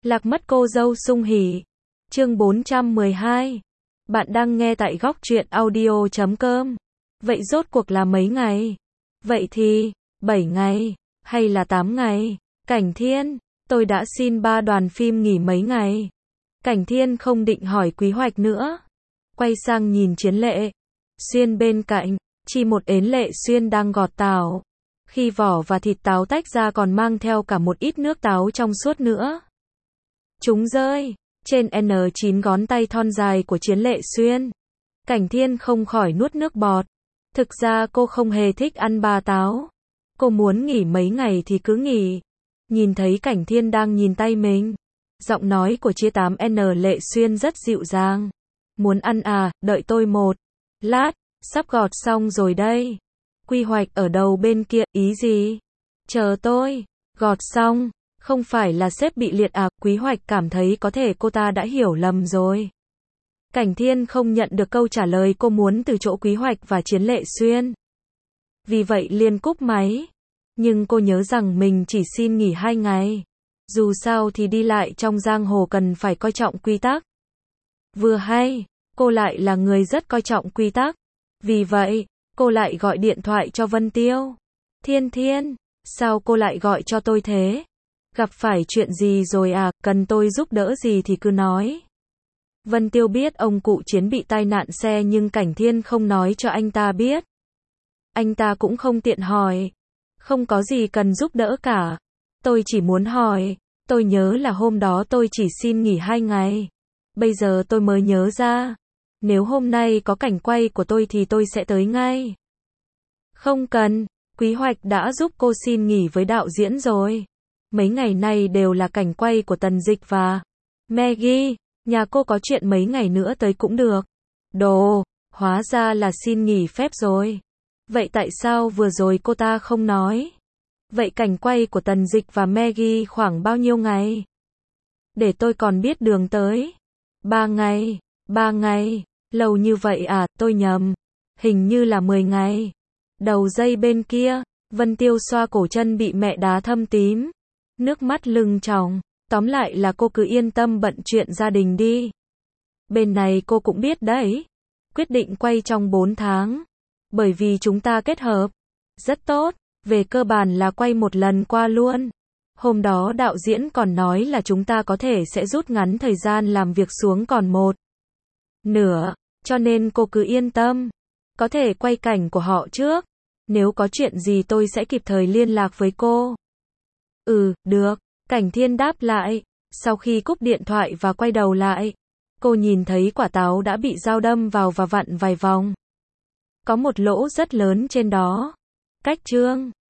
Lạc mất cô dâu sung hỉ. Chương 412. Bạn đang nghe tại góc truyện audio.com. Vậy rốt cuộc là mấy ngày? Vậy thì, 7 ngày, hay là 8 ngày? Cảnh Thiên, tôi đã xin 3 đoàn phim nghỉ mấy ngày. Cảnh Thiên không định hỏi Quý Hoạch nữa. Quay sang nhìn Chiến Lệ Xuyên bên cạnh, chỉ một ến Lệ Xuyên đang gọt táo. Khi vỏ và thịt táo tách ra còn mang theo cả một ít nước táo trong suốt nữa. Chúng rơi trên N9 ngón tay thon dài của Chiến Lệ Xuyên. Cảnh Thiên không khỏi nuốt nước bọt. Thực ra cô không hề thích ăn bà táo. Cô muốn nghỉ mấy ngày thì cứ nghỉ. Nhìn thấy Cảnh Thiên đang nhìn tay mình. Giọng nói của Chia 8N Lệ Xuyên rất dịu dàng. Muốn ăn à, đợi tôi một lát, sắp gọt xong rồi đây. Quy Hoạch ở đầu bên kia, ý gì? Chờ tôi, gọt xong. Không phải là sếp bị liệt à? Quý Hoạch cảm thấy có thể cô ta đã hiểu lầm rồi. Cảnh Thiên không nhận được câu trả lời cô muốn từ chỗ Quý Hoạch và Chiến Lệ Xuyên. Vì vậy liền cúp máy. Nhưng cô nhớ rằng mình chỉ xin nghỉ 2 ngày. Dù sao thì đi lại trong giang hồ cần phải coi trọng quy tắc. Vừa hay, cô lại là người rất coi trọng quy tắc. Vì vậy, cô lại gọi điện thoại cho Vân Tiêu. Thiên, sao cô lại gọi cho tôi thế? Gặp phải chuyện gì rồi à, cần tôi giúp đỡ gì thì cứ nói. Vân Tiêu biết ông cụ Chiến bị tai nạn xe nhưng Cảnh Thiên không nói cho anh ta biết. Anh ta cũng không tiện hỏi. Không có gì cần giúp đỡ cả. Tôi chỉ muốn hỏi, tôi nhớ là hôm đó tôi chỉ xin nghỉ 2 ngày. Bây giờ tôi mới nhớ ra. Nếu hôm nay có cảnh quay của tôi thì tôi sẽ tới ngay. Không cần, Quý Hoạch đã giúp cô xin nghỉ với đạo diễn rồi. Mấy ngày nay đều là cảnh quay của Tần Dịch và Maggie, nhà cô có chuyện mấy ngày nữa tới cũng được. Hóa ra là xin nghỉ phép rồi. Vậy tại sao vừa rồi cô ta không nói? Vậy cảnh quay của Tần Dịch và Maggie khoảng bao nhiêu ngày? Để tôi còn biết đường tới. 3 ngày, lâu như vậy à, tôi nhầm. Hình như là 10 ngày. Đầu dây bên kia, Vân Tiêu xoa cổ chân bị mẹ đá thâm tím. Nước mắt lưng tròng. Tóm lại là cô cứ yên tâm bận chuyện gia đình đi. Bên này cô cũng biết đấy. Quyết định quay trong 4 tháng. Bởi vì chúng ta kết hợp rất tốt. Về cơ bản là quay một lần qua luôn. Hôm đó đạo diễn còn nói là chúng ta có thể sẽ rút ngắn thời gian làm việc xuống còn 1/2. Cho nên cô cứ yên tâm. Có thể quay cảnh của họ trước. Nếu có chuyện gì tôi sẽ kịp thời liên lạc với cô. Được. Cảnh Thiên đáp lại. Sau khi cúp điện thoại và quay đầu lại, cô nhìn thấy quả táo đã bị dao đâm vào và vặn vài vòng. Có một lỗ rất lớn trên đó. Cách chương